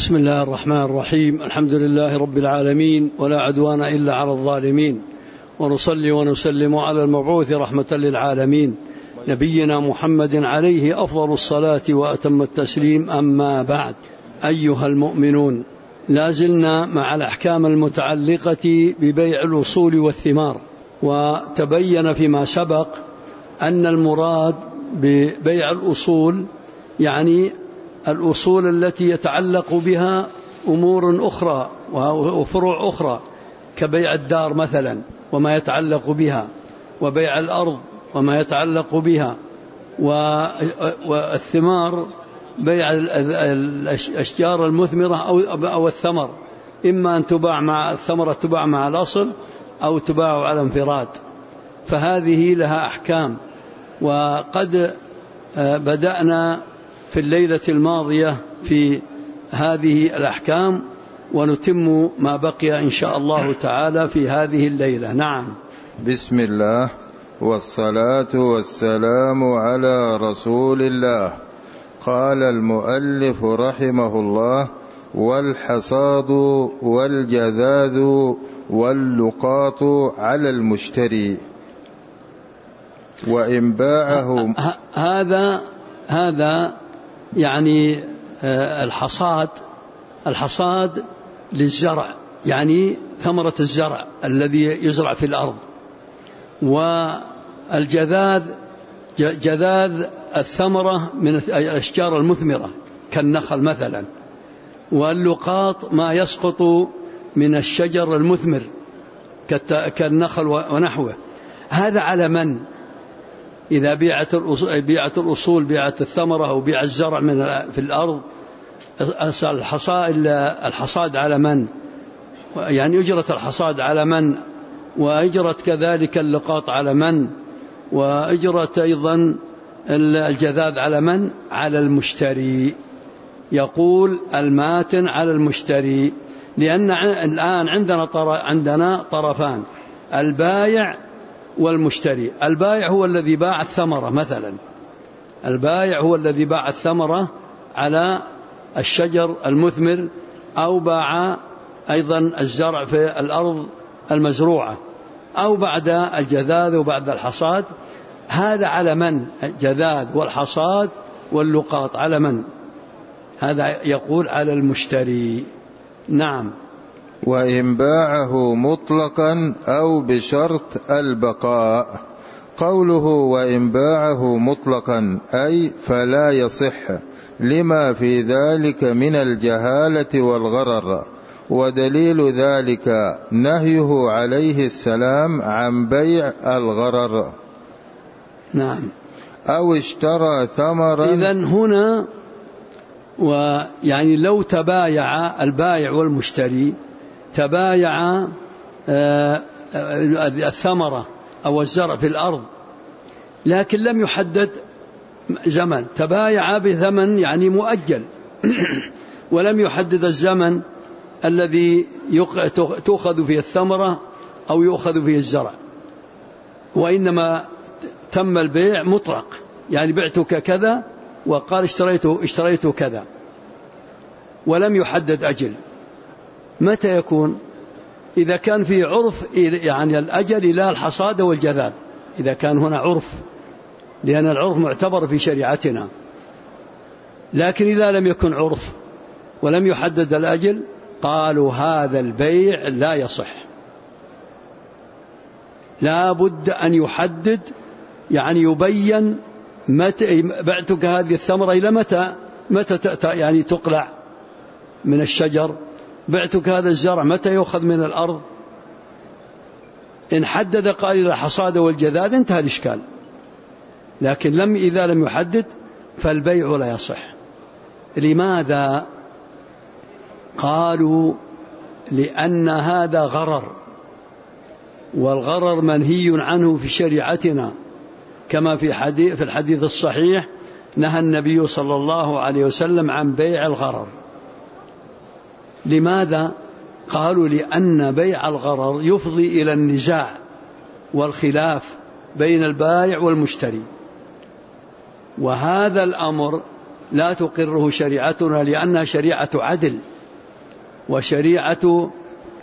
بسم الله الرحمن الرحيم. الحمد لله رب العالمين، ولا عدوان إلا على الظالمين، ونصلي ونسلم على المبعوث رحمة للعالمين نبينا محمد عليه أفضل الصلاة وأتم التسليم. أما بعد، أيها المؤمنون، لازلنا مع الأحكام المتعلقة ببيع الأصول والثمار، وتبين فيما سبق أن المراد ببيع الأصول يعني الأصول التي يتعلق بها أمور أخرى وفروع أخرى، كبيع الدار مثلا وما يتعلق بها، وبيع الأرض وما يتعلق بها، والثمار بيع الأشجار المثمرة أو الثمر، إما أن تباع مع الثمرة تباع مع الأصل أو تباع على انفراد. فهذه لها أحكام، وقد بدأنا في الليلة الماضية في هذه الأحكام، ونتم ما بقي إن شاء الله تعالى في هذه الليلة. نعم. بسم الله والصلاة والسلام على رسول الله. قال المؤلف رحمه الله: والحصاد والجذاذ واللقاط على المشتري، وإن باعه. هذا يعني الحصاد للزرع، يعني ثمرة الزرع الذي يزرع في الأرض، والجذاذ جذاذ الثمرة من الأشجار المثمرة كالنخل مثلا، واللقاط ما يسقط من الشجر المثمر كالنخل ونحوه. هذا على من؟ إذا بيعت الأصول، بيعت الثمرة أو بيع الزرع في الأرض، الحصاد على من؟ يعني أجرة الحصاد على من؟ وأجرة كذلك اللقاط على من؟ وأجرة أيضا الجذاذ على من؟ على المشتري. يقول الماتن على المشتري، لأن الآن عندنا طرفان: البايع والمشتري. البايع هو الذي باع الثمرة مثلا، البايع هو الذي باع الثمرة على الشجر المثمر، أو باع أيضا الزرع في الأرض المزروعة، أو بعد الجذاذ وبعد الحصاد. هذا على من؟ الجذاذ والحصاد واللقاط على من؟ هذا يقول على المشتري. نعم. وإن باعه مطلقا أو بشرط البقاء. قوله وإن باعه مطلقا أي فلا يصح، لما في ذلك من الجهالة والغرر، ودليل ذلك نهيه عليه السلام عن بيع الغرر. نعم. أو اشترى ثمرا. إذن هنا ويعني لو تبايع البائع والمشتري، تبايع الثمرة أو الزرع في الأرض، لكن لم يحدد زمن، تبايع بثمن يعني مؤجل ولم يحدد الزمن الذي تؤخذ فيه الثمرة أو يؤخذ فيه الزرع، وإنما تم البيع مطلق، يعني بعتك كذا وقال اشتريت كذا، ولم يحدد أجل. متى يكون؟ إذا كان في عرف، يعني الأجل إلى الحصاد والجذاذ، إذا كان هنا عرف، لأن العرف معتبر في شريعتنا. لكن إذا لم يكن عرف ولم يحدد الأجل، قالوا هذا البيع لا يصح، لا بد أن يحدد، يعني يبين متى بعتك هذه الثمرة، إلى متى يعني تقلع من الشجر، بعتك هذا الزرع متى يؤخذ من الأرض. إن حدد قال إلى الحصاد والجذاذ انتهى الإشكال، لكن إذا لم يحدد فالبيع لا يصح. لماذا؟ قالوا لأن هذا غرر، والغرر منهي عنه في شريعتنا، كما في الحديث الصحيح نهى النبي صلى الله عليه وسلم عن بيع الغرر. لماذا؟ قالوا لأن بيع الغرر يفضي إلى النزاع والخلاف بين البائع والمشتري، وهذا الأمر لا تقره شريعتنا، لأنها شريعة عدل وشريعة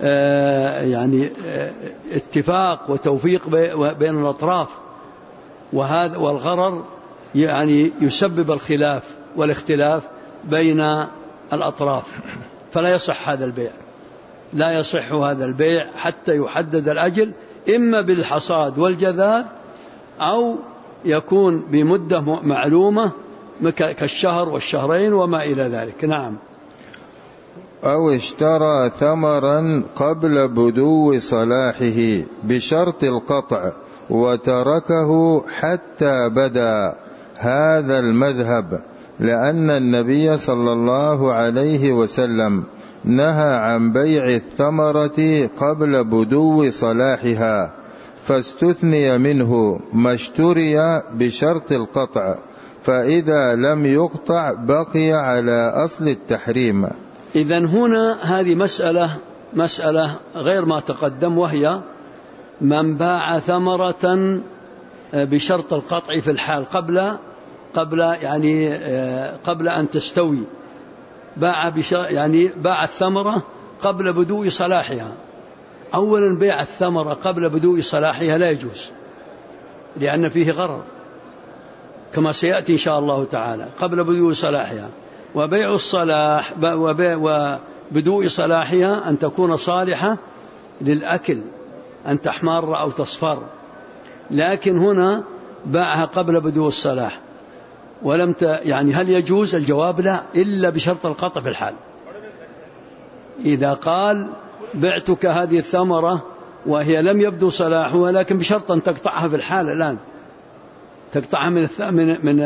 اتفاق وتوفيق بين الأطراف، وهذا والغرر يعني يسبب الخلاف والاختلاف بين الأطراف، فلا يصح هذا البيع، لا يصح هذا البيع حتى يحدد الأجل، إما بالحصاد والجذاذ أو يكون بمدة معلومة كالشهر والشهرين وما إلى ذلك. نعم. أو اشترى ثمرا قبل بدو صلاحه بشرط القطع وتركه حتى بدا، هذا المذهب، لأن النبي صلى الله عليه وسلم نهى عن بيع الثمرة قبل بدو صلاحها، فاستثني منه ما اشتري بشرط القطع، فإذا لم يقطع بقي على أصل التحريم. إذن هنا هذه مسألة غير ما تقدم، وهي من باع ثمرة بشرط القطع في الحال قبل أن تستوي، باع الثمرة قبل بدو صلاحها. أولا بيع الثمرة قبل بدو صلاحها لا يجوز، لأن فيه غرر كما سيأتي إن شاء الله تعالى، قبل بدو صلاحها. وبيع الصلاح وبدو صلاحها أن تكون صالحة للأكل، أن تحمر أو تصفر، لكن هنا باعها قبل بدو الصلاح ولم هل يجوز؟ الجواب لا، إلا بشرط القطع في الحال. إذا قال بعتك هذه الثمرة وهي لم يبدو صلاحها، لكن بشرط أن تقطعها في الحال، الآن تقطعها من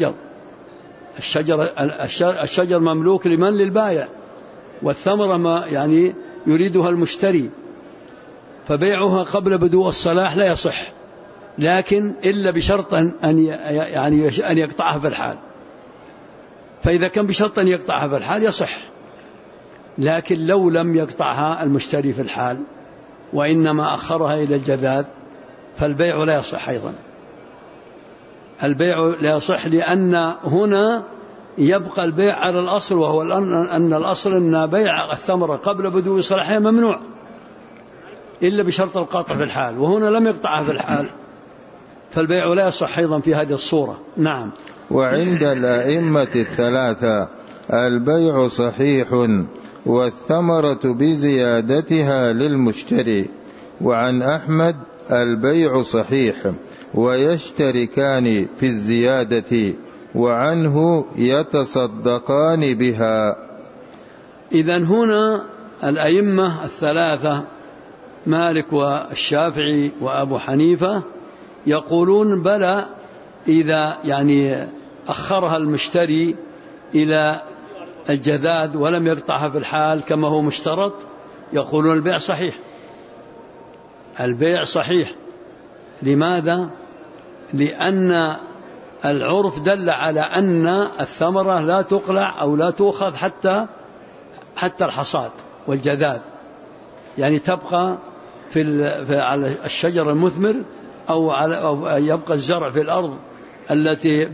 الشجر مملوك لمن؟ للبائع، والثمرة ما يريدها المشتري، فبيعها قبل بدو الصلاح لا يصح، لكن إلا بشرط أن يقطعها في الحال. فإذا كان بشرط أن يقطعها في الحال يصح، لكن لو لم يقطعها المشتري في الحال وإنما أخرها إلى الجذاذ فالبيع لا يصح أيضا. البيع لا يصح، لأن هنا يبقى البيع على الأصل، وهو أن الأصل أن بيع الثمرة قبل بدو صلاحها ممنوع إلا بشرط القطع في الحال، وهنا لم يقطعها في الحال، فالبيع لا يصح أيضا في هذه الصورة. نعم. وعند الأئمة الثلاثة البيع صحيح والثمرة بزيادتها للمشتري، وعن أحمد البيع صحيح ويشتركان في الزيادة، وعنه يتصدقان بها. إذن هنا الأئمة الثلاثة مالك والشافعي وأبو حنيفة يقولون بلى، إذا أخرها المشتري إلى الجذاذ ولم يقطعها في الحال كما هو مشترط، يقولون البيع صحيح. البيع صحيح. لماذا؟ لأن العرف دل على أن الثمرة لا تقلع أو لا تؤخذ حتى الحصاد والجذاذ، تبقى على الشجر المثمر أو يبقى الزرع في الأرض التي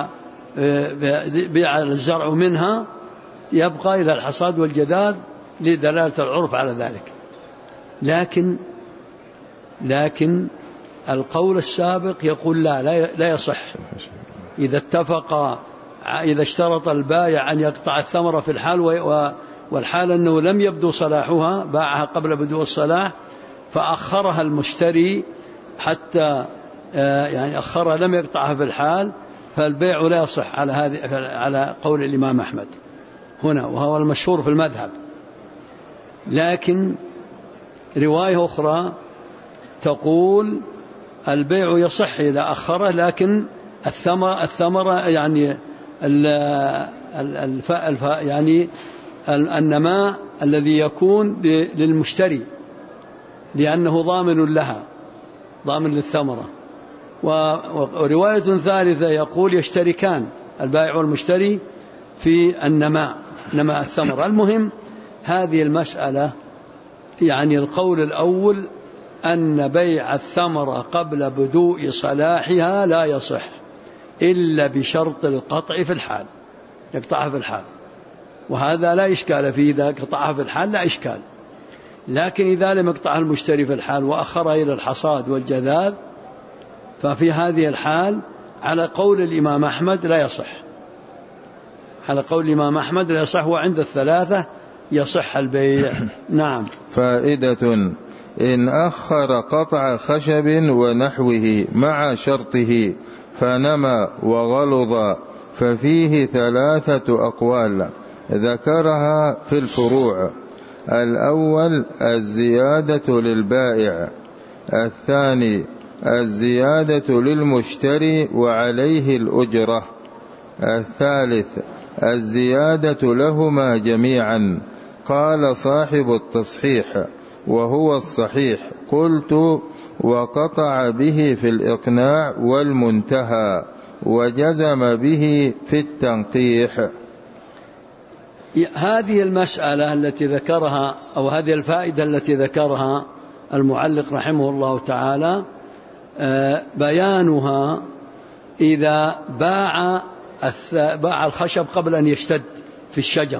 بيع الزرع منها، يبقى إلى الحصاد والجذاذ لدلالة العرف على ذلك. لكن القول السابق يقول لا يصح. إذا اشترط البائع أن يقطع الثمرة في الحال والحال أنه لم يبدو صلاحها، باعها قبل بدو الصلاح فأخرها المشتري حتى أخرها لم يقطعها في الحال، فالبيع لا يصح على قول الإمام أحمد هنا، وهو المشهور في المذهب. لكن رواية أخرى تقول البيع يصح إذا أخره، لكن الثمرة النماء الذي يكون للمشتري، لأنه ضامن لها، ضامن للثمرة. ورواية ثالثة يقول يشتركان البائع والمشتري في نماء الثمرة. المهم هذه المسألة القول الأول أن بيع الثمرة قبل بدوء صلاحها لا يصح إلا بشرط القطع في الحال. يقطعها في الحال، وهذا لا إشكال فيه، إذا قطعها في الحال لا إشكال. لكن إذا لم يقطعها المشتري في الحال وأخرها إلى الحصاد والجذاذ، ففي هذه الحال على قول الإمام أحمد لا يصح، على قول الإمام أحمد لا يصح، وعند الثلاثة يصح البيع. نعم. فائدة: إن أخر قطع خشب ونحوه مع شرطه فنمى وغلظ ففيه 3 أقوال ذكرها في الفروع. الأول الزيادة للبائع، الثاني الزيادة للمشتري وعليه الأجرة، الثالث الزيادة لهما جميعا. قال صاحب التصحيح وهو الصحيح: قلت وقطع به في الإقناع والمنتهى وجزم به في التنقيح. هذه المسألة التي ذكرها، أو هذه الفائدة التي ذكرها المعلق رحمه الله تعالى، بيانها إذا باع الخشب قبل أن يشتد في الشجر،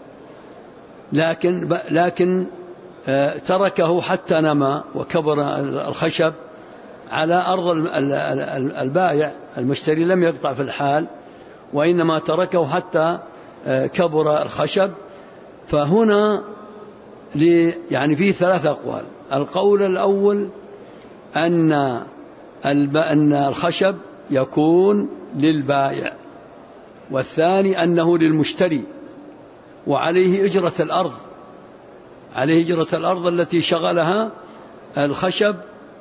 لكن تركه حتى نمى وكبر الخشب على أرض البائع، المشتري لم يقطع في الحال وإنما تركه حتى كبر الخشب. فهنا يعني فيه 3 أقوال. القول الأول أن الخشب يكون للبائع، والثاني أنه للمشتري وعليه إجرة الأرض، عليه إجرة الأرض التي شغلها الخشب،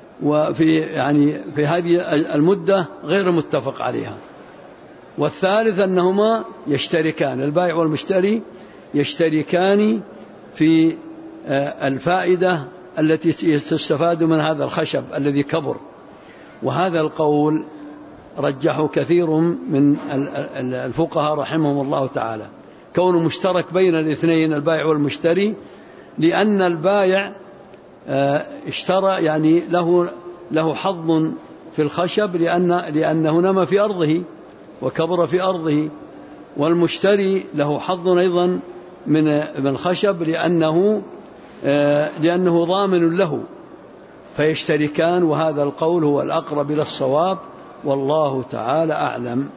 في هذه المدة غير متفق عليها. والثالث أنهما يشتركان، البائع والمشتري يشتركان في الفائدة التي تستفاد من هذا الخشب الذي كبر. وهذا القول رجحه كثير من الفقهاء رحمهم الله تعالى، كونه مشترك بين الاثنين البائع والمشتري، لأن البائع اشترى يعني له حظ في الخشب لأنه نمى في أرضه وكبر في أرضه، والمشتري له حظ أيضا من الخشب لأنه ضامن له، فيشتركان. وهذا القول هو الأقرب إلى الصواب، والله تعالى أعلم.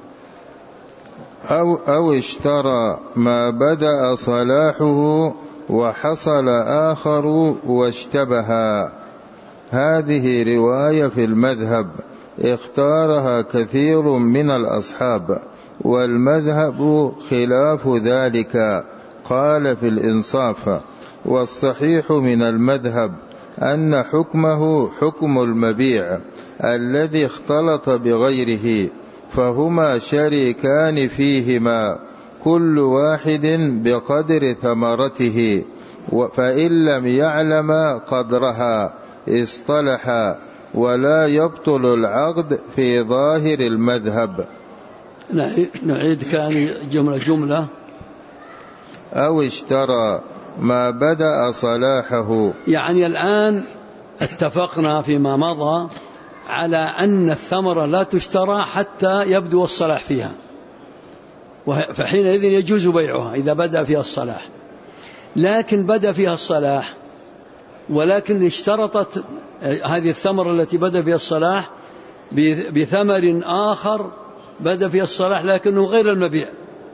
أو اشترى ما بدأ صلاحه وحصل آخر واشتبها. هذه رواية في المذهب اختارها كثير من الأصحاب، والمذهب خلاف ذلك. قال في الإنصاف: والصحيح من المذهب أن حكمه حكم المبيع الذي اختلط بغيره، فهما شريكان فيهما كل واحد بقدر ثمرته، فإن لم يعلم قدرها اصطلحا، ولا يبطل العقد في ظاهر المذهب. نعيد كان جملة. أو اشترى ما بدأ صلاحه، يعني الآن اتفقنا فيما مضى على أن الثمرة لا تشترى حتى يبدو الصلاح فيها، فحينئذ يجوز بيعها إذا بدأ فيها الصلاح. لكن بدأ فيها الصلاح، ولكن اشترطت هذه الثمرة التي بدأ فيها الصلاح بثمر آخر بدأ فيها الصلاح لكنه غير المبيع.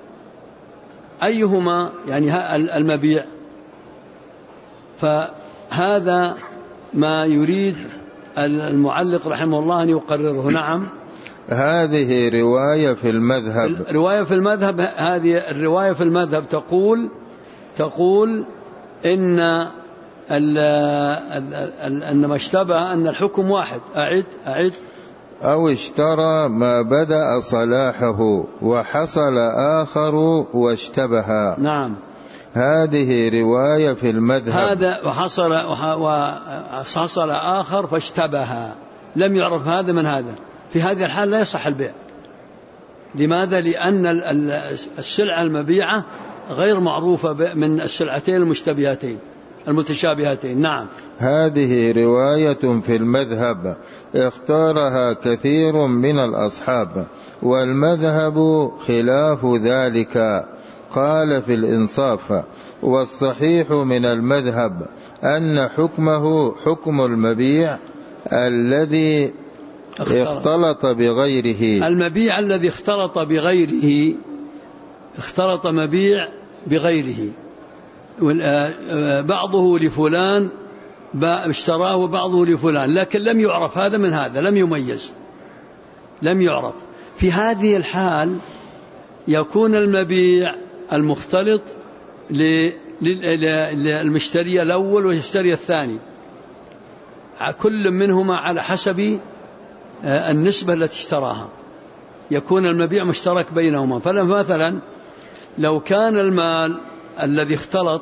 أيهما يعني المبيع؟ فهذا ما يريد المعلق رحمه الله أن يقرره. نعم. هذه رواية في المذهب. رواية في المذهب، هذه الرواية في المذهب تقول إن ما اشتبه أن الحكم واحد. أعد. أو اشترى ما بدأ صلاحه وحصل آخر واشتبه. نعم. هذه رواية في المذهب. هذا وحصل آخر فاشتبه، لم يعرف هذا من هذا، في هذه الحال لا يصح البيع. لماذا؟ لأن السلعة المبيعة غير معروفة من السلعتين المشتبهتين المتشابهتين. نعم. هذه رواية في المذهب اختارها كثير من الأصحاب، والمذهب خلاف ذلك. قال في الإنصاف: والصحيح من المذهب أن حكمه حكم المبيع الذي اختلط بغيره. المبيع الذي اختلط بغيره، اختلط مبيع بغيره، بعضه لفلان اشتراه وبعضه لفلان، لكن لم يعرف هذا من هذا، لم يميز، لم يعرف. في هذه الحال يكون المبيع المختلط للمشتري الأول والمشتري الثاني، كل منهما على حسب النسبة التي اشتراها، يكون المبيع مشترك بينهما. فمثلا لو كان المال الذي اختلط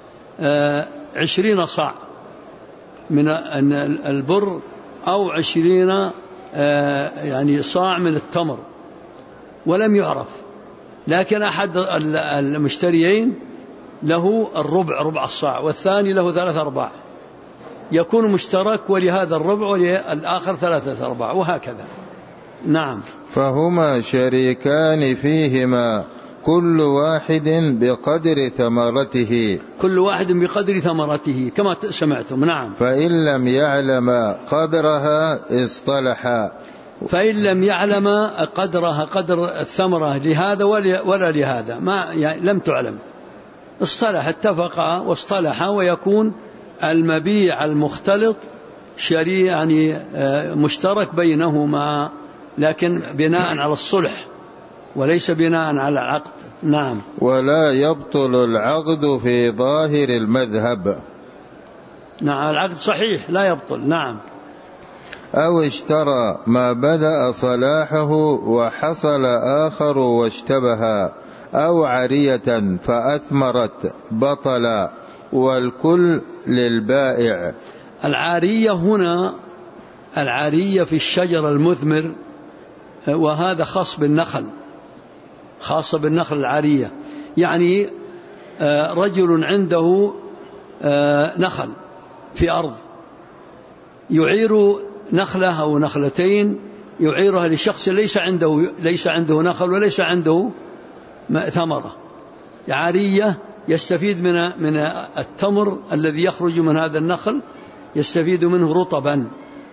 20 صاع من البر أو 20 يعني صاع من التمر ولم يعرف، لكن أحد المشتريين له الربع، ربع الصاع، والثاني له 3/4، يكون مشترك ولهذا الربع وللآخر 3/4 وهكذا. نعم. فهما شريكان فيهما كل واحد بقدر ثمرته، كل واحد بقدر ثمرته كما سمعتم. نعم. فإن لم يعلم قدرها اصطلحا، فإن لم يعلم قدرها، قدر الثمرة لهذا ولا لهذا، ما يعني لم تعلم، اصطلح، اتفقا واصطلحا، ويكون المبيع المختلط يعني مشترك بينهما، لكن بناء على الصلح وليس بناء على العقد. نعم. ولا يبطل العقد في ظاهر المذهب. نعم، العقد صحيح لا يبطل. نعم. أو اشترى ما بدأ صلاحه وحصل آخر واشتبها، أو عارية فأثمرت بطلا، والكل للبائع. العارية هنا العارية في الشجر المثمر، وهذا خاص بالنخل، خاصة بالنخل العارية، يعني رجل عنده نخل في أرض، يعير نخلة أو نخلتين، يعيرها لشخص ليس عنده نخل وليس عنده ثمرة، عارية، يستفيد من التمر الذي يخرج من هذا النخل، يستفيد منه رطبا،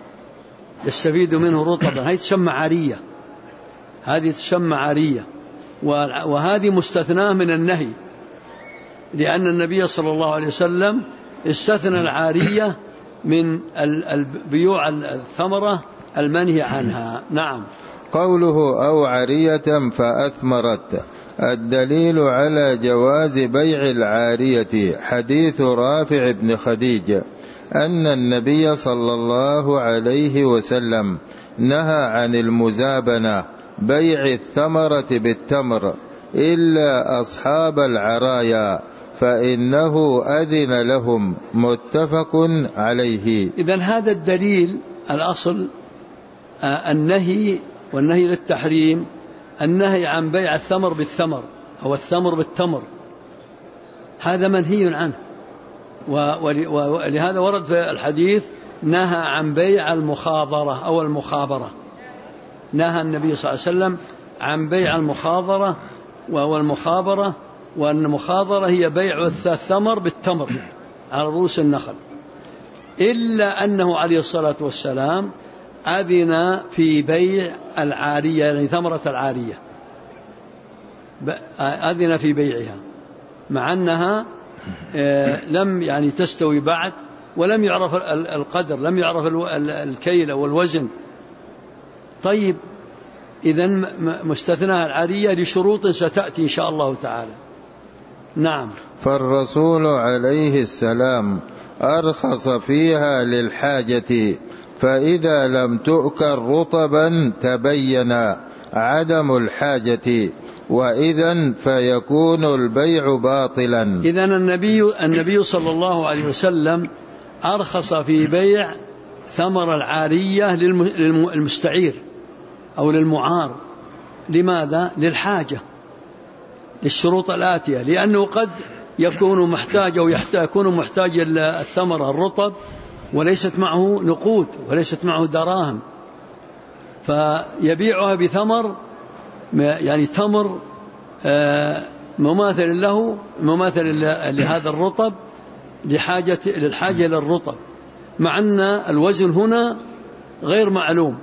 هذه تسمى عارية، هذه تسمى عارية. وهذه مستثناة من النهي، لأن النبي صلى الله عليه وسلم استثنى العارية من بيوع الثمرة المنهي عنها. نعم. قوله أو عارية فأثمرت، الدليل على جواز بيع العارية حديث رافع بن خديج أن النبي صلى الله عليه وسلم نهى عن المزابنة، بيع الثمرة بالتمر، إلا أصحاب العرايا فإنه أذن لهم، متفق عليه. إذن هذا الدليل الأصل النهي، والنهي للتحريم، النهي عن بيع الثمر بالثمر أو الثمر بالتمر، هذا منهي عنه. ولهذا ورد في الحديث نهى عن بيع المخاضرة أو المخابرة، نهى النبي صلى الله عليه وسلم عن بيع المخاضرة والمخابرة، والمخاضرة هي بيع الثمر بالتمر على رؤوس النخل، إلا أنه عليه الصلاة والسلام أذن في بيع العارية، يعني ثمرة العارية أذن في بيعها، مع أنها لم يعني تستوي بعد، ولم يعرف القدر، لم يعرف الكيل والوزن. طيب، إذن مستثناها العارية لشروط ستأتي إن شاء الله تعالى. نعم. فالرسول عليه السلام أرخص فيها للحاجة، فإذا لم تؤكل رطبا تبين عدم الحاجة، وإذن فيكون البيع باطلا. إذن النبي صلى الله عليه وسلم أرخص في بيع ثمر العارية للمستعير أو للمعار. لماذا؟ للحاجة، للشروط الآتية، لأنه قد يكون محتاج أو يكون محتاج إلى الثمرة الرطب وليست معه نقود وليست معه دراهم، فيبيعها بثمر، يعني تمر مماثل له، مماثل لهذا الرطب للحاجة إلى الرطب، مع أن الوزن هنا غير معلوم،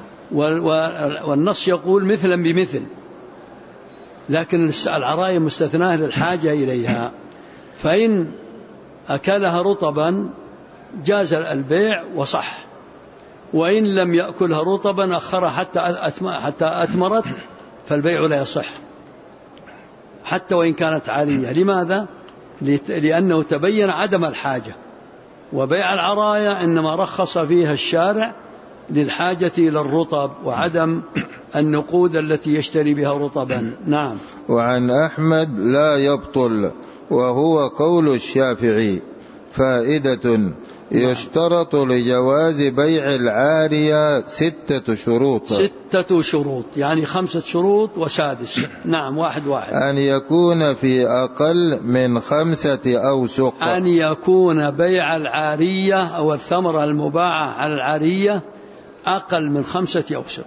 والنص يقول مثلا بمثل، لكن العراية مستثناة للحاجة إليها، فإن أكلها رطبا جاز البيع وصح، وإن لم يأكلها رطبا أخرها حتى أتمرت فالبيع لا يصح حتى وإن كانت عارية. لماذا؟ لأنه تبين عدم الحاجة، وبيع العراية إنما رخص فيها الشارع للحاجة إلى الرطب وعدم النقود التي يشتري بها رطبا. نعم. وعن أحمد لا يبطل، وهو قول الشافعي. فائدة: يشترط لجواز بيع العارية 6 شروط. 6 شروط يعني 5 شروط وسادس. نعم. واحد. أن يكون في أقل من 5 أوسق. أن يكون بيع العارية أو الثمرة المباعة على العارية أقل من 5 أوسق،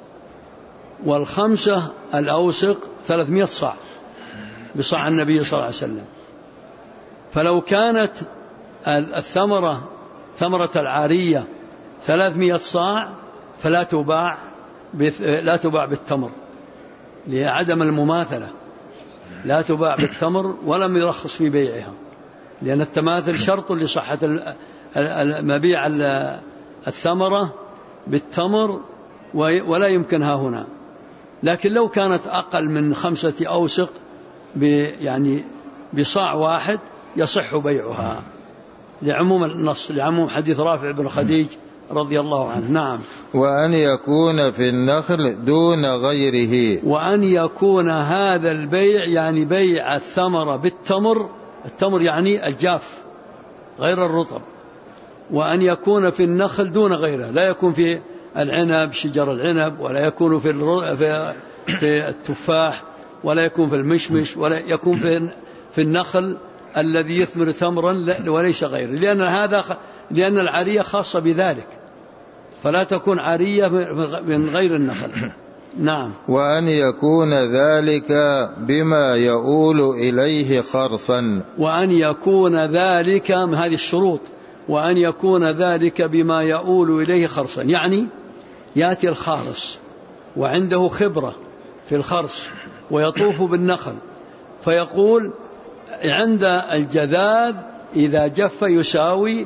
وال5 الأوسق 300 صاع بصاع النبي صلى الله عليه وسلم. فلو كانت الثمرة ثمرة العارية 300 صاع فلا تباع بالتمر لعدم المماثلة، لا تباع بالتمر ولم يرخص في بيعها، لأن التماثل شرط لصحة مبيع الثمرة بالتمر ولا يمكنها هنا. لكن لو كانت أقل من 5 أوسق يعني بصاع واحد يصح بيعها لعموم النص، لعموم حديث رافع بن خديج رضي الله عنه. نعم. وأن يكون في النخل دون غيره. وأن يكون هذا البيع يعني بيع الثمرة بالتمر، التمر يعني الجاف غير الرطب، وأن يكون في النخل دون غيره، لا يكون في العنب شجر العنب، ولا يكون في التفاح، ولا يكون في المشمش، ولا يكون في النخل الذي يثمر تمرا وليس غيره، لأن العارية خاصة بذلك، فلا تكون عارية من غير النخل. نعم. وأن يكون ذلك بما يؤول إليه خرصا. وأن يكون ذلك من هذه الشروط، وأن يكون ذلك بما يؤول إليه خرصا، يعني يأتي الخارص وعنده خبرة في الخرص ويطوف بالنخل فيقول عند الجذاذ إذا جف يساوي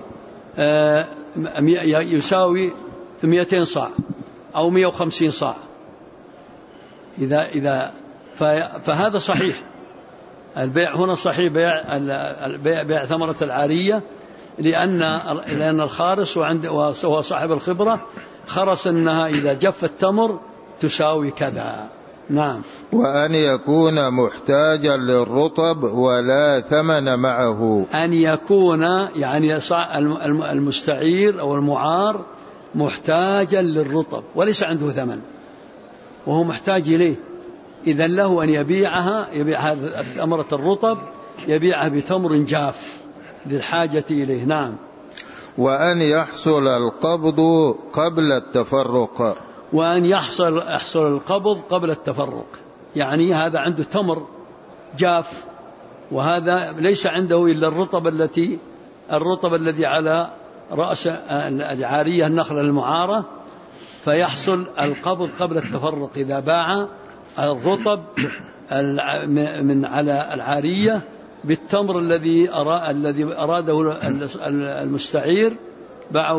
200 صاع أو 150 صاع، فهذا صحيح، البيع هنا صحيح، بيع ثمرة العارية، لأن الخارص وهو صاحب الخبرة خرص أنها إذا جف التمر تساوي كذا. نعم. وأن يكون محتاجا للرطب ولا ثمن معه. أن يكون يعني المستعير أو المعار محتاجا للرطب وليس عنده ثمن وهو محتاج إليه، إذن له أن يبيع ثمرة الرطب يبيعها بتمر جاف للحاجة إليه. نعم. وأن يحصل القبض قبل التفرق. وأن يحصل القبض قبل التفرق، يعني هذا عنده تمر جاف وهذا ليس عنده إلا الرطب الذي على رأس العارية النخلة المعارة، فيحصل القبض قبل التفرق إذا باع الرطب من على العارية بالتمر الذي أراده المستعير باعوا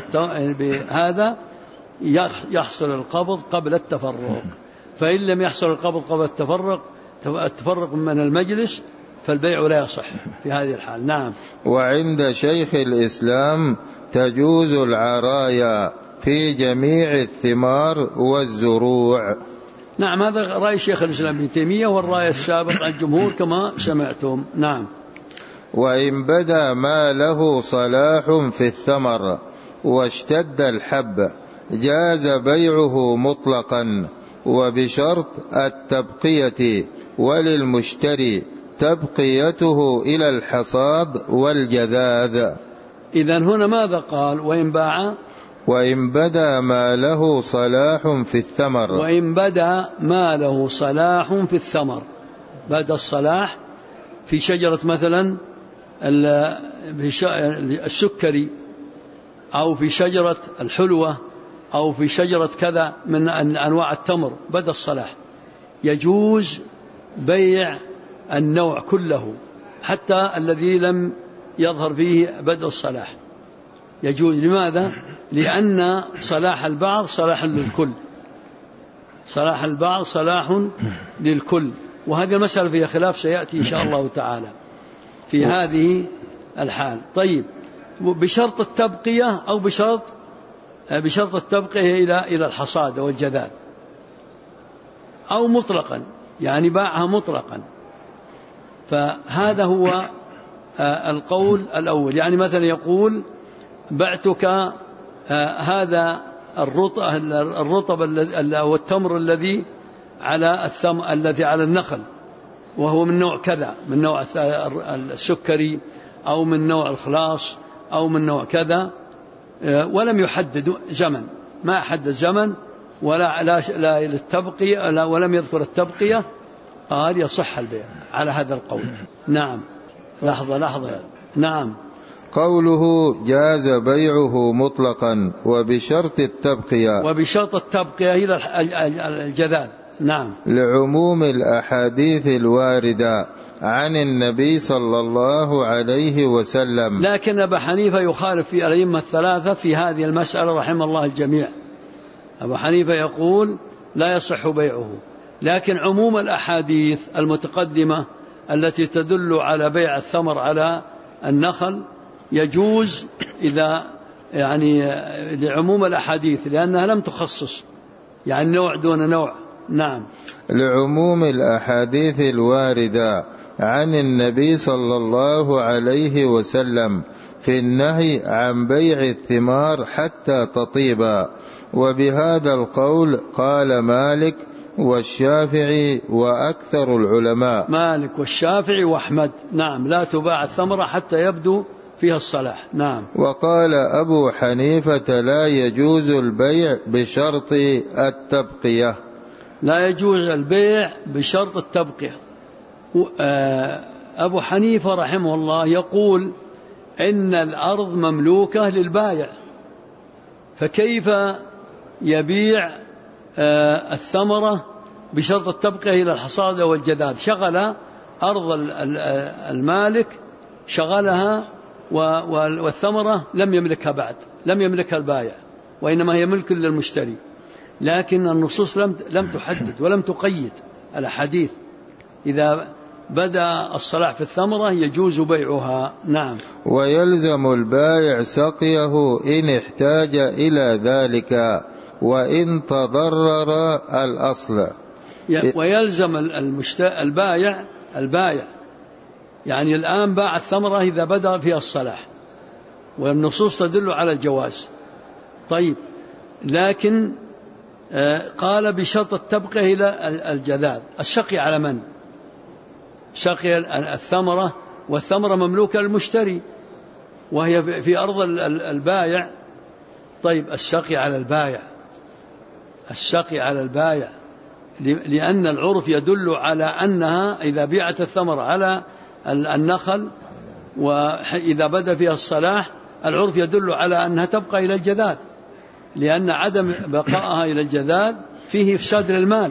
بهذا يحصل القبض قبل التفرق. فإن لم يحصل القبض قبل التفرق من المجلس فالبيع لا يصح في هذه الحال. نعم. وعند شيخ الإسلام تجوز العرايا في جميع الثمار والزروع. نعم، هذا رأي شيخ الإسلام ابن تيمية والرأي السابق عن الجمهور كما سمعتم. نعم. وإن بدا ما له صلاح في الثمر واشتد الحب جاز بيعه مطلقا وبشرط التبقية، وللمشتري تبقيته إلى الحصاد والجذاذ. إذن هنا ماذا قال؟ وإن بدا ما له صلاح في الثمر. وإن بدا ما له صلاح في الثمر، بدا الصلاح في شجرة مثلا السكري، أو في شجرة الحلوة، أو في شجرة كذا من أنواع التمر بدا الصلاح، يجوز بيع النوع كله حتى الذي لم يظهر فيه بدء الصلاح يجوز. لماذا؟ لأن صلاح البعض صلاح للكل، صلاح البعض صلاح للكل، وهذه المسألة فيها خلاف سيأتي إن شاء الله تعالى في هذه الحال. طيب، بشرط التبقية أو بشرط التبقية إلى الحصاد والجذاذ، أو مطلقا يعني باعها مطلقا. فهذا هو القول الأول. يعني مثلا يقول بعتك هذا الرطب والتمر الذي على النخل، وهو من نوع كذا، من نوع السكري أو من نوع الخلاص أو من نوع كذا، ولم يحدد زمن، ما حدد زمن لا للتبقية ولم يذكر التبقية، قال يصح البيع على هذا القول. نعم. لحظة. نعم. قوله جاز بيعه مطلقا وبشرط التبقية إلى الجذاذ. نعم. لعموم الأحاديث الواردة عن النبي صلى الله عليه وسلم. لكن أبا حنيفة يخالف في الأئمة الثلاثة في هذه المسألة رحم الله الجميع. أبو حنيفة يقول لا يصح بيعه، لكن عموم الأحاديث المتقدمة التي تدل على بيع الثمر على النخل يجوز إذا يعني لعموم الأحاديث، لأنها لم تخصص يعني نوع دون نوع. نعم. لعموم الأحاديث الواردة عن النبي صلى الله عليه وسلم في النهي عن بيع الثمار حتى تطيب. وبهذا القول قال مالك والشافعي وأكثر العلماء. مالك والشافعي وأحمد. نعم، لا تباع الثمرة حتى يبدو فيها الصلاح. نعم. وقال أبو حنيفة لا يجوز البيع بشرط التبقية. لا يجوز البيع بشرط التبقية. أبو حنيفة رحمه الله يقول إن الأرض مملوكة للبائع، فكيف يبيع الثمرة بشرط التبقية إلى الحصاد والجذاذ؟ شغل أرض المالك، شغلها، والثمرة لم يملكها بعد، لم يملكها البائع، وإنما هي ملك للمشتري. لكن النصوص لم تحدد ولم تقيد الأحاديث. إذا بدأ الصلاح في الثمرة يجوز بيعها. نعم. ويلزم البائع سقيه إن احتاج إلى ذلك وإن تضرر الأصل. ويلزم البائع يعني الآن باع الثمرة إذا بدأ فيها الصلاح، والنصوص تدل على الجواز. طيب، لكن قال بشرط التبقية إلى الجذاذ. السقي على من؟ سقي الثمرة، والثمرة مملوكة للمشتري وهي في أرض البائع. طيب، السقي على البائع، لأن العرف يدل على أنها إذا بيعت الثمرة على النخل وإذا بدأ فيها الصلاح العرف يدل على أنها تبقى إلى الجذاذ، لأن عدم بقائها إلى الجذاذ فيه إفساد للمال،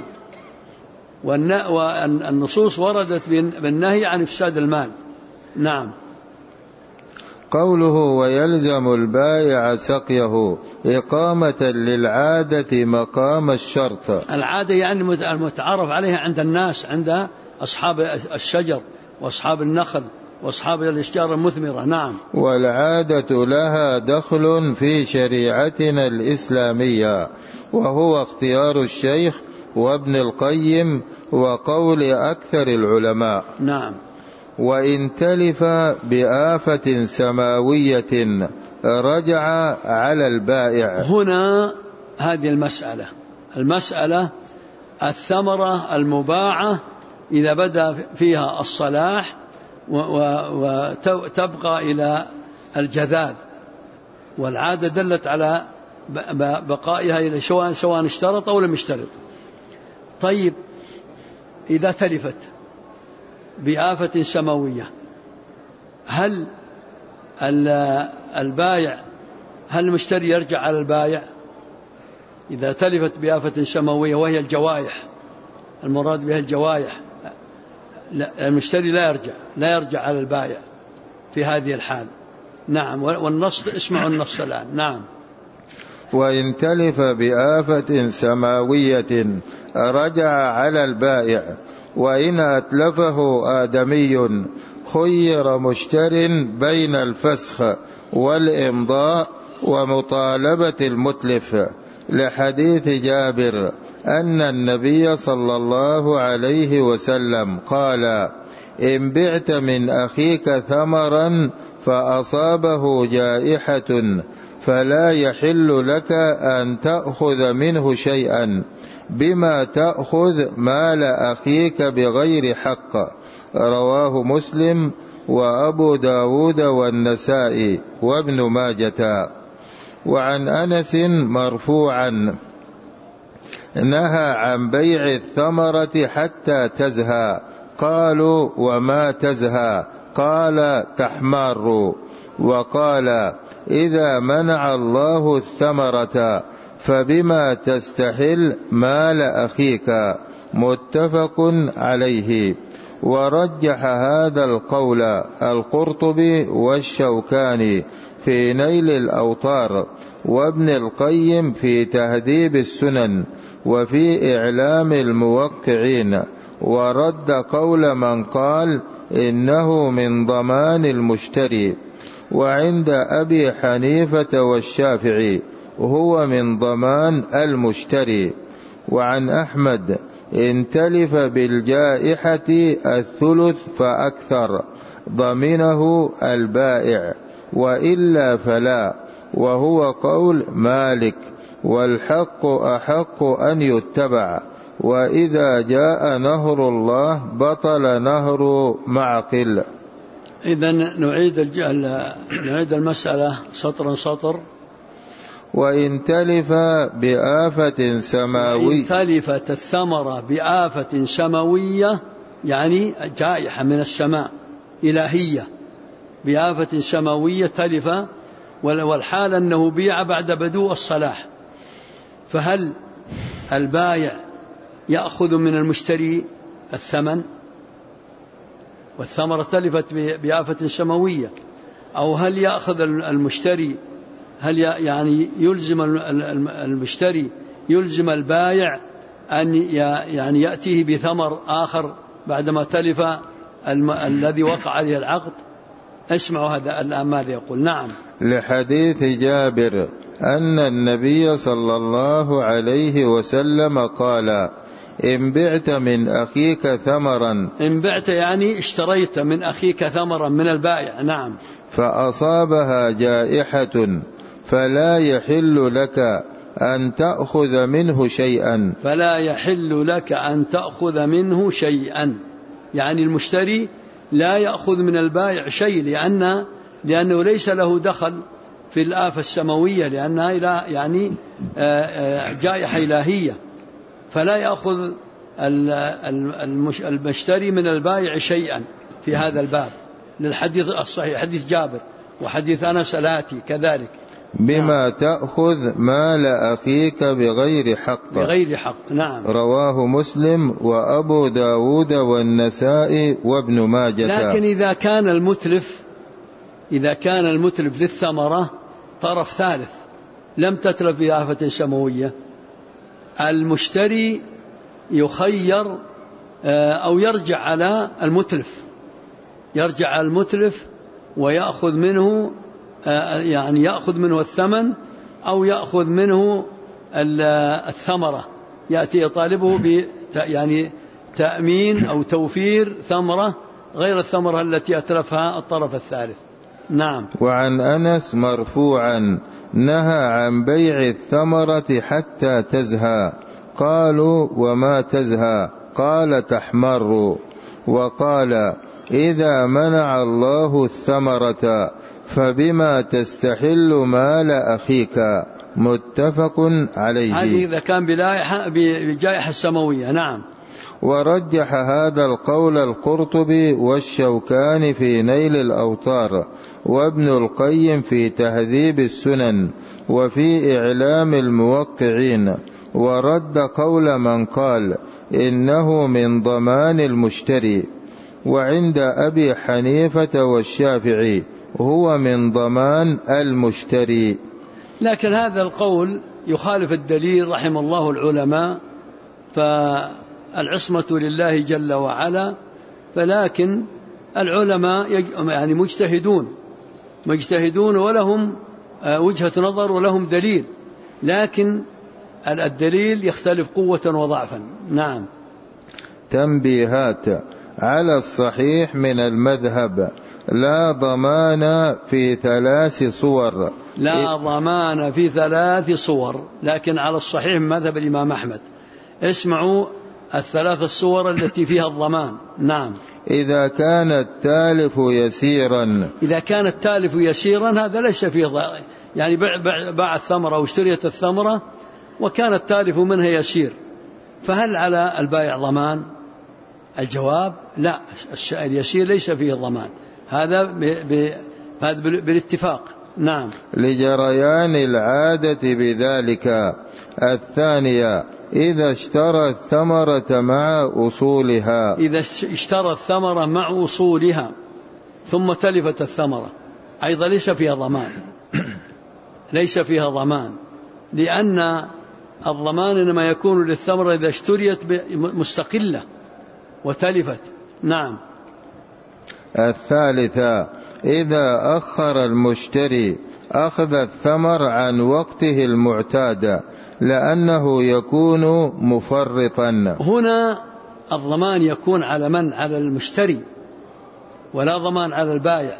والنصوص وردت بالنهي عن إفساد المال. نعم. قوله ويلزم البائع سقيه إقامة للعادة مقام الشرط. العادة يعني المتعارف عليها عند الناس، عند أصحاب الشجر وأصحاب النخل وأصحاب الأشجار المثمرة. نعم. والعادة لها دخل في شريعتنا الإسلامية، وهو اختيار الشيخ وابن القيم وقول أكثر العلماء. نعم. وإن تلف بآفة سماوية رجع على البائع. هنا هذه المسألة الثمرة المباعة إذا بدأ فيها الصلاح وتبقى إلى الجذاذ، والعادة دلت على بقائها إلى سواء اشترط أو لم يشترط. طيب، إذا تلفت بآفة سماوية، هل البائع، هل المشتري يرجع على البائع إذا تلفت بآفة سماوية وهي الجوائح، المراد بها الجوائح؟ لا، المشتري لا يرجع على البائع في هذه الحال. نعم. والنص، اسمعوا النص الآن. نعم. وإن تلف بآفة سماوية رجع على البائع، وإن أتلفه آدمي خير مشتر بين الفسخ والإمضاء ومطالبة المتلف، لحديث جابر أن النبي صلى الله عليه وسلم قال: إن بعت من أخيك ثمرا فأصابه جائحة فلا يحل لك أن تأخذ منه شيئا، بما تأخذ مال أخيك بغير حق. رواه مسلم وأبو داود والنسائي وابن ماجة. وعن أنس مرفوعا: نهى عن بيع الثمرة حتى تزهى. قالوا: وما تزهى؟ قال: تحمار. وقال: إذا منع الله الثمرة فبما تستحل مال أخيك. متفق عليه. ورجح هذا القول القرطبي والشوكاني في نيل الأوطار، وابن القيم في تهذيب السنن، وفي إعلام الموقعين، ورد قول من قال إنه من ضمان المشتري. وعند أبي حنيفة والشافعي هو من ضمان المشتري. وعن أحمد: إن تلف بالجائحة الثلث فأكثر ضمنه البائع، وإلا فلا، وهو قول مالك، والحق أحق أن يتبع، وإذا جاء نهر الله بطل نهر معقل. إذن نعيد المسألة سطرا سطر. وإن تلف بآفة سماوية، إن تلفت الثمرة بآفة سماوية يعني جائحة من السماء إلهية، بآفة سماوية تلف، والحال أنه بيع بعد بدء الصلاح، فهل البائع يأخذ من المشتري الثمن والثمرة تلفت بآفة سماوية، أو هل يأخذ المشتري، هل يعني يلزم المشتري يلزم البائع أن يعني يأتيه بثمر آخر بعدما تلف الذي وقع عليه العقد؟ اسمعوا هذا الآن ماذا يقول. نعم. لحديث جابر أن النبي صلى الله عليه وسلم قال: إن بعت من أخيك ثمرا، إن بعت يعني اشتريت من أخيك ثمرا من البائع، نعم، فأصابها جائحة فلا يحل لك أن تأخذ منه شيئا. فلا يحل لك أن تأخذ منه شيئا، يعني المشتري لا يأخذ من البائع شيء، لأنه ليس له دخل في الآفة السماوية، لأنها يعني جائحة إلهية، فلا يأخذ المشتري من البائع شيئا في هذا الباب، للحديث الصحيح حديث جابر وحديث أنس الآتي كذلك. بما تأخذ مال أخيك بغير حق. بغير حق، نعم. رواه مسلم وأبو داود والنسائي وابن ماجة. لكن إذا كان المتلف للثمرة طرف ثالث لم تتلف بآفة سماوية، المشتري يخير أو يرجع على المتلف ويأخذ منه، يعني يأخذ منه الثمن أو يأخذ منه الثمرة، يأتي يطالبه يعني تأمين أو توفير ثمرة غير الثمرة التي أتلفها الطرف الثالث. نعم. وعن أنس مرفوعا: نهى عن بيع الثمرة حتى تزهى. قالوا: وما تزهى؟ قال: تحمر. وقال: إذا منع الله الثمرة فبما تستحل مال أخيك. متفق عليه. هذه إذا كان بجائحة سماوية. نعم. ورجح هذا القول القرطبي والشوكاني في نيل الأوطار، وابن القيم في تهذيب السنن، وفي إعلام الموقعين، ورد قول من قال إنه من ضمان المشتري. وعند أبي حنيفة والشافعي هو من ضمان المشتري. لكن هذا القول يخالف الدليل رحم الله العلماء، فالعصمة لله جل وعلا، فلكن العلماء يعني مجتهدون ولهم وجهة نظر ولهم دليل، لكن الدليل يختلف قوة وضعفا. نعم. تنبيهات: على الصحيح من المذهب لا ضمان في 3 صور. لا ضمان في 3 صور، لكن على الصحيح من مذهب الإمام أحمد. اسمعوا 3 الصور التي فيها الضمان. نعم. إذا كان التالف يسيرا. إذا كان التالف يسيرا هذا ليس فيه يعني باع الثمرة واشتريت الثمرة وكان التالف منها يسير، فهل على البائع ضمان؟ الجواب لا، اليسير ليس فيه ضمان، هذا بالاتفاق. نعم. لجريان العادة بذلك. الثانية: إذا اشترى الثمرة مع أصولها. إذا اشترى الثمرة مع أصولها ثم تلفت الثمرة أيضا ليس فيها ضمان، ليس فيها ضمان، لأن الضمان إنما يكون للثمرة إذا اشتريت مستقلة وتلفت. نعم. الثالثة: إذا أخر المشتري أخذ الثمر عن وقته المعتاد لأنه يكون مفرطا. هنا الضمان يكون على من؟ على المشتري، ولا ضمان على البائع.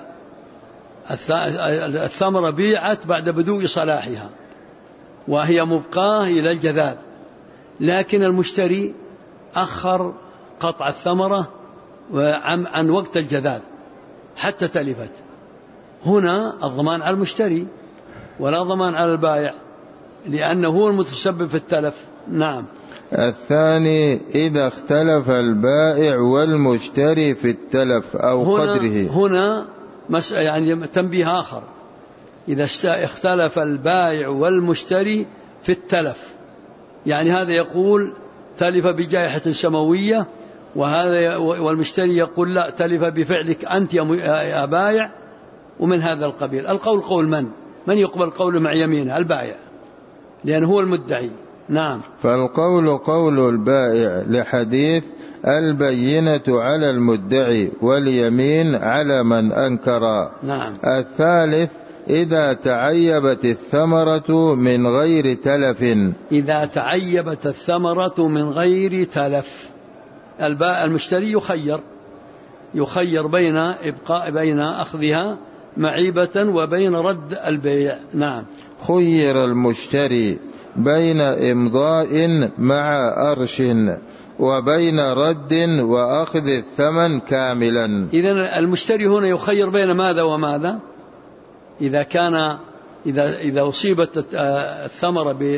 الثمرة بيعت بعد بدء صلاحها وهي مبقاه إلى الجذاذ، لكن المشتري أخر قطع الثمرة عن وقت الجذاذ حتى تلفت. هنا الضمان على المشتري ولا ضمان على البائع، لأنه هو المتسبب في التلف. نعم. الثاني: إذا اختلف البائع والمشتري في التلف أو قدره. هنا يعني تنبيه آخر: إذا اختلف البائع والمشتري في التلف، يعني هذا يقول تلف بجائحة سماوية، وهذا والمشتري يقول لا، تلف بفعلك أنت يا بائع، ومن هذا القبيل. القول قول من يقبل قوله مع يمينه؟ البائع، لأنه هو المدعي. نعم. فالقول قول البائع لحديث البينة على المدعي واليمين على من أنكر. نعم. الثالث: إذا تعيبت الثمرة من غير تلف. إذا تعيبت الثمرة من غير تلف، المشتري يخير بين أخذها معيبة وبين رد البيع. نعم. خير المشتري بين إمضاء مع أرش وبين رد وأخذ الثمن كاملا. إذن المشتري هنا يخير بين ماذا وماذا؟ إذا أصيبت الثمرة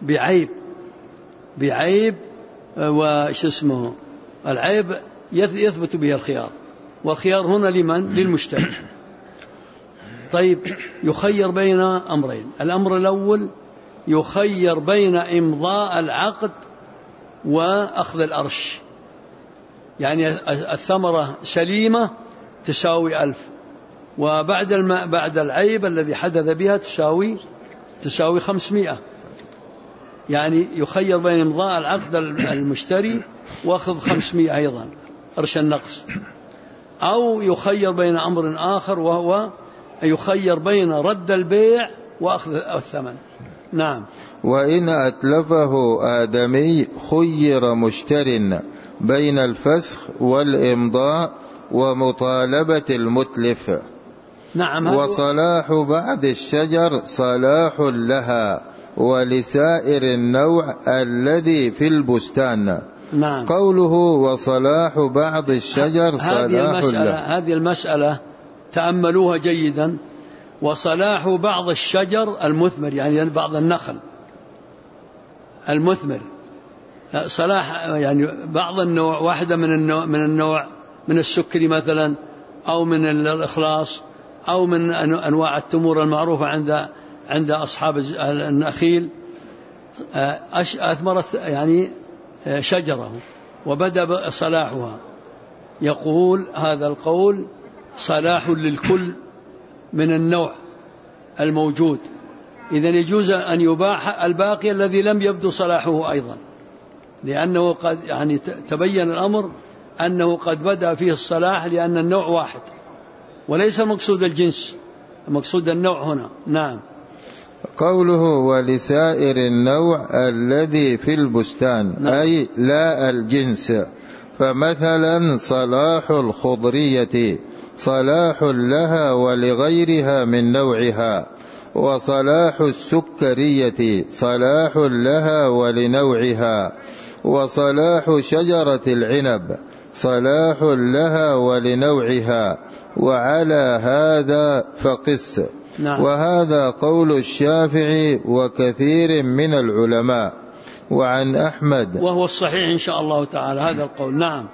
بعيب وش اسمه العيب يثبت به الخيار، والخيار هنا لمن؟ للمشتري. طيب، يخير بين أمرين. الأمر الأول يخير بين إمضاء العقد وأخذ الأرش، يعني الثمرة سليمة تساوي 1000، وبعد العيب الذي حدث بها تساوي 500. يعني يخير بين إمضاء العقد المشتري وأخذ 500 أيضا أرش النقص، أو يخير بين أمر آخر وهو يخير بين رد البيع وأخذ الثمن. نعم. وإن أتلفه آدمي خير مشتر بين الفسخ والإمضاء ومطالبة المتلف. نعم. وصلاح بعد الشجر صلاح لها ولسائر النوع الذي في البستان. نعم. قوله وصلاح بعض الشجر صلاح لها، هذه المسألة تأملوها جيدا. وصلاح بعض الشجر المثمر، يعني بعض النخل المثمر، صلاح يعني بعض النوع، واحدة من السكري مثلا، أو من الإخلاص، أو من أنواع التمور المعروفة عند أصحاب النخيل، أثمرت يعني شجره وبدأ صلاحها، يقول هذا القول صلاح للكل من النوع الموجود، إذن يجوز أن يباح الباقي الذي لم يبدو صلاحه أيضا، لأنه قد يعني تبين الأمر أنه قد بدأ فيه الصلاح، لأن النوع واحد وليس مقصود الجنس، مقصود النوع هنا. نعم. قوله ولسائر النوع الذي في البستان، نعم. أي لا الجنس. فمثلا صلاح الخضرية صلاح لها ولغيرها من نوعها، وصلاح السكرية صلاح لها ولنوعها، وصلاح شجرة العنب صلاح لها ولنوعها، وعلى هذا فقس. نعم. وهذا قول الشافعي وكثير من العلماء. وعن أحمد، وهو الصحيح إن شاء الله تعالى هذا القول. نعم.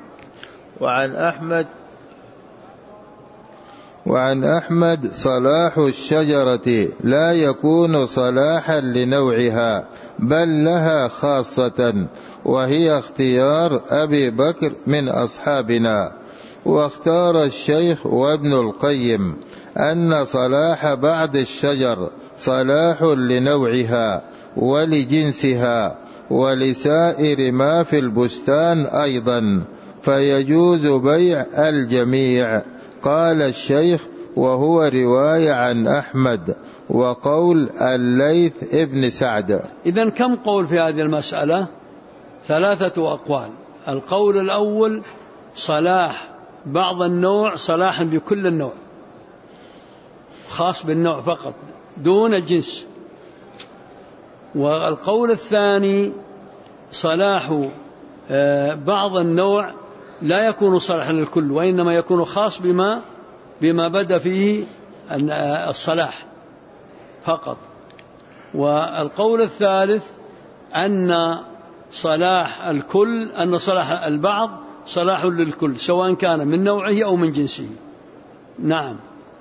وعن أحمد صلاح الشجرة لا يكون صلاحا لنوعها بل لها خاصة، وهي اختيار أبي بكر من أصحابنا. واختار الشيخ وابن القيم أن صلاح بعض الشجر صلاح لنوعها ولجنسها ولسائر ما في البستان أيضا، فيجوز بيع الجميع. قال الشيخ وهو رواية عن أحمد وقول الليث ابن سعد. إذن كم قول في هذه المسألة؟ 3 أقوال. القول الأول صلاح بعض النوع صلاحا بكل النوع، خاص بالنوع فقط دون الجنس. والقول الثاني صلاح بعض النوع لا يكون صلاحا للكل، وإنما يكون خاص بما بدا فيه الصلاح فقط. والقول الثالث أن صلاح الكل، أن صلاح البعض صلاح للكل سواء كان من نوعه أو من جنسه. نعم.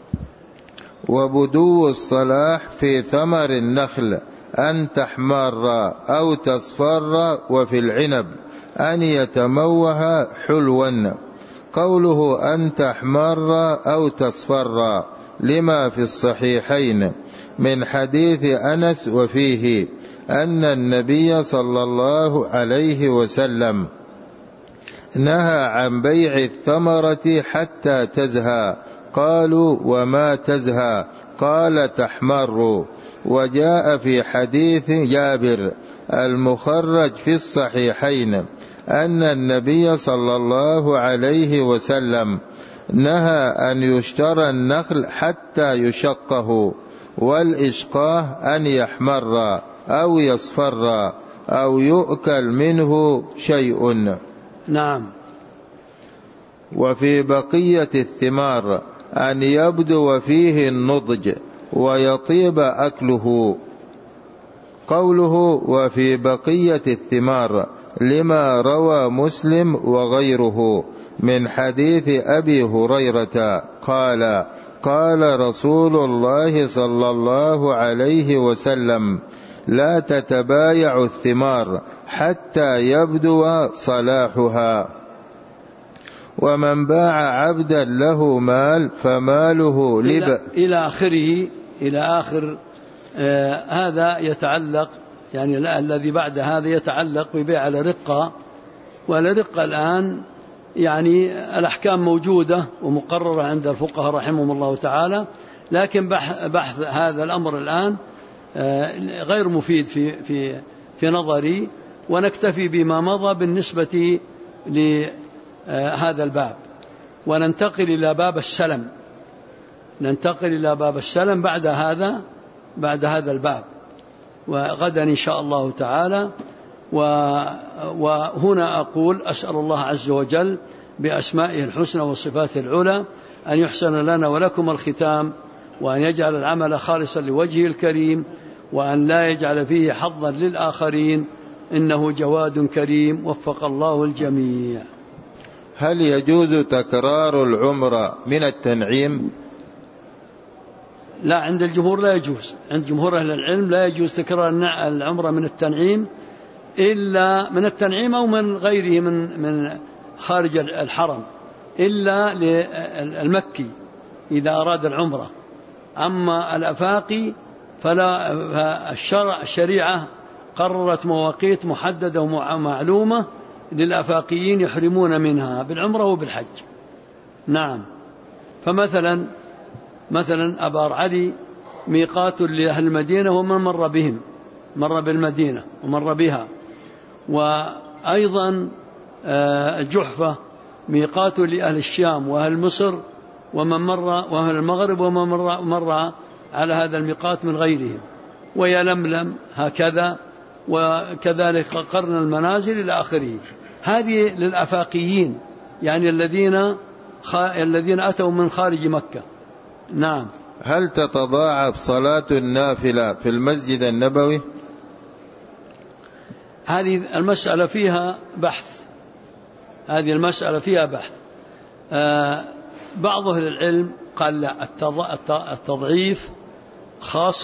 وبدو الصلاح في ثمر النخل أن تحمر أو تصفر، وفي العنب أن يتموه حلوا. قوله أن تحمر أو تصفر لما في الصحيحين من حديث أنس، وفيه أن النبي صلى الله عليه وسلم نهى عن بيع الثمرة حتى تزهى. قالوا وما تزهى؟ قال تحمر. وجاء في حديث جابر المخرج في الصحيحين أن النبي صلى الله عليه وسلم نهى أن يشترى النخل حتى يشقه، والإشقاه أن يحمر أو يصفر أو يؤكل منه شيء. نعم. وفي بقية الثمار أن يبدو فيه النضج ويطيب أكله. قوله وفي بقية الثمار لما روى مسلم وغيره من حديث أبي هريرة قال قال رسول الله صلى الله عليه وسلم لا تتبايع الثمار حتى يبدو صلاحها. ومن باع عبدا له مال فماله إلى آخره، إلى آخر هذا يتعلق يعني الذي بعد هذا يتعلق ببيع الرقة. والرقة الآن يعني الأحكام موجودة ومقررة عند الفقهاء رحمهم الله تعالى، لكن بحث هذا الأمر الآن غير مفيد في نظري، ونكتفي بما مضى بالنسبة لهذا الباب، وننتقل إلى باب السلم. ننتقل إلى باب السلم بعد هذا الباب، وغدا إن شاء الله تعالى. وهنا أقول أسأل الله عز وجل بأسمائه الحسنى وصفاته العلى أن يحسن لنا ولكم الختام، وأن يجعل العمل خالصا لوجهه الكريم، وأن لا يجعل فيه حظا للآخرين، إنه جواد كريم. وفق الله الجميع. هل يجوز تكرار العمرة من التنعيم؟ لا، عند الجمهور لا يجوز. عند جمهور أهل العلم لا يجوز تكرار العمرة من التنعيم، إلا من التنعيم أو من غيره من خارج الحرم، إلا للمكي إذا أراد العمرة. أما الأفاقي فلا، الشريعة قررت مواقيت محددة ومعلومة للأفاقيين يحرمون منها بالعمرة وبالحج. نعم. فمثلا أبار علي ميقات لأهل المدينة ومن مر بهم، مر بالمدينة ومر بها. وأيضا الجحفة ميقات لأهل الشام وأهل مصر ومن مر، وأهل المغرب ومن مر على هذا الميقات من غيرهم. ويلملم هكذا، وكذلك قرن المنازل إلى آخره. هذه للأفاقيين، يعني الذين أتوا من خارج مكة. نعم. هل تتضاعف صلاة النافلة في المسجد النبوي؟ هذه المسألة فيها بحث. بعض أهل العلم قال لا، التضعيف خاص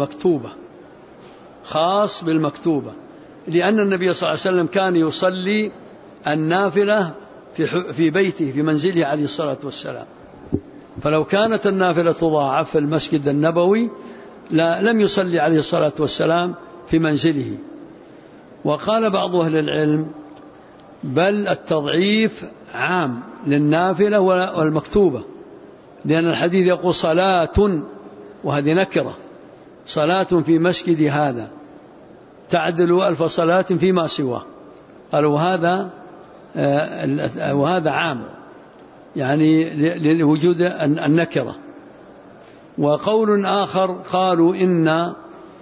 بالمكتوبة، لأن النبي صلى الله عليه وسلم كان يصلي النافلة في بيته في منزله عليه الصلاة والسلام. فلو كانت النافلة تضاعف في المسجد النبوي لم يصلي عليه الصلاة والسلام في منزله. وقال بعض أهل العلم بل التضعيف عام للنافلة والمكتوبة، لأن الحديث يقول صلاة، وهذه نكرة، صلاة في مسجد هذا تعدل 1000 صلاة فيما سواه. قالوا وهذا عام، يعني لوجود النكرة. وقول آخر قالوا إن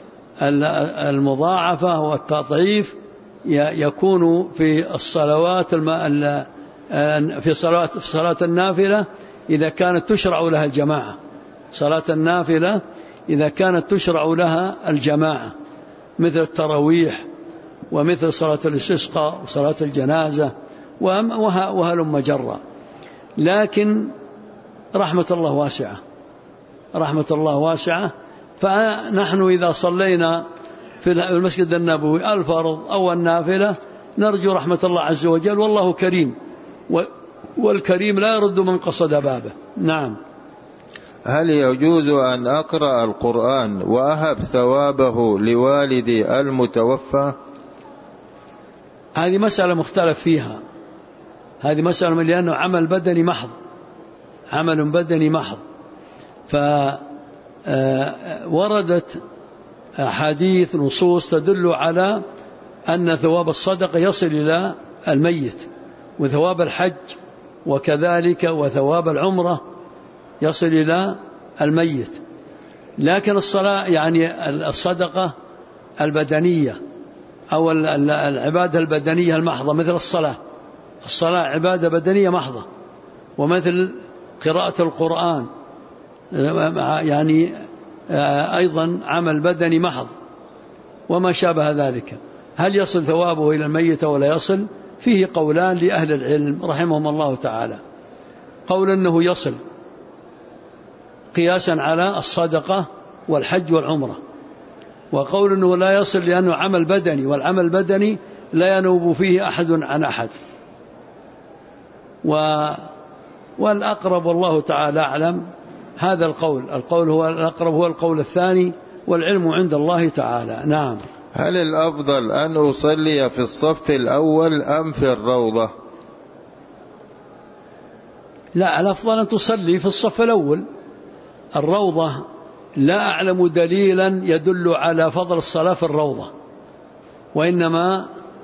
المضاعفة والتضعيف يكون في الصلوات في صلاة النافلة إذا كانت تشرع لها الجماعة. صلاة النافلة إذا كانت تشرع لها الجماعة، مثل التراويح ومثل صلاة الاستسقاء وصلاة الجنازة وهلم جرا. لكن رحمة الله واسعة، فنحن إذا صلينا في المسجد النبوي الفرض أو النافلة نرجو رحمة الله عز وجل، والله كريم، والكريم لا يرد من قصد بابه. نعم. هل يجوز أن أقرأ القرآن وأهب ثوابه لوالدي المتوفى؟ هذه مسألة مختلف فيها، هذه مسألة لأنه عمل بدني محض. فوردت أحاديث نصوص تدل على أن ثواب الصدقة يصل إلى الميت، وثواب الحج وكذلك وثواب العمرة يصل إلى الميت. لكن الصلاة يعني الصدقة البدنية أو العبادة البدنية المحضة مثل الصلاة عبادة بدنية محضة، ومثل قراءة القرآن يعني أيضا عمل بدني محض، وما شابه ذلك. هل يصل ثوابه إلى الميت ولا يصل؟ فيه قولان لأهل العلم رحمهم الله تعالى. قول أنه يصل قياسا على الصدقة والحج والعمرة، وقول أنه لا يصل لأنه عمل بدني، والعمل البدني لا ينوب فيه أحد عن أحد. والأقرب والله تعالى أعلم هذا القول هو الأقرب، هو القول الثاني، والعلم عند الله تعالى. نعم. هل الأفضل أن أصلي في الصف الأول أم في الروضة؟ لا، الأفضل أن تصلي في الصف الأول. الروضة لا أعلم دليلا يدل على فضل الصلاة في الروضة، وإنما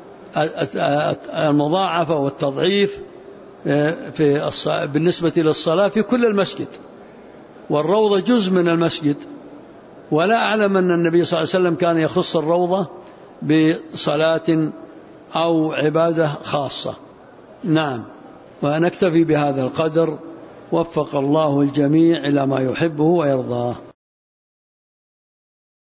المضاعفة والتضعيف بالنسبة للصلاة في كل المسجد، والروضة جزء من المسجد. ولا أعلم أن النبي صلى الله عليه وسلم كان يخص الروضة بصلاة أو عبادة خاصة. نعم. ونكتفي بهذا القدر، وفق الله الجميع إلى ما يحبه ويرضاه.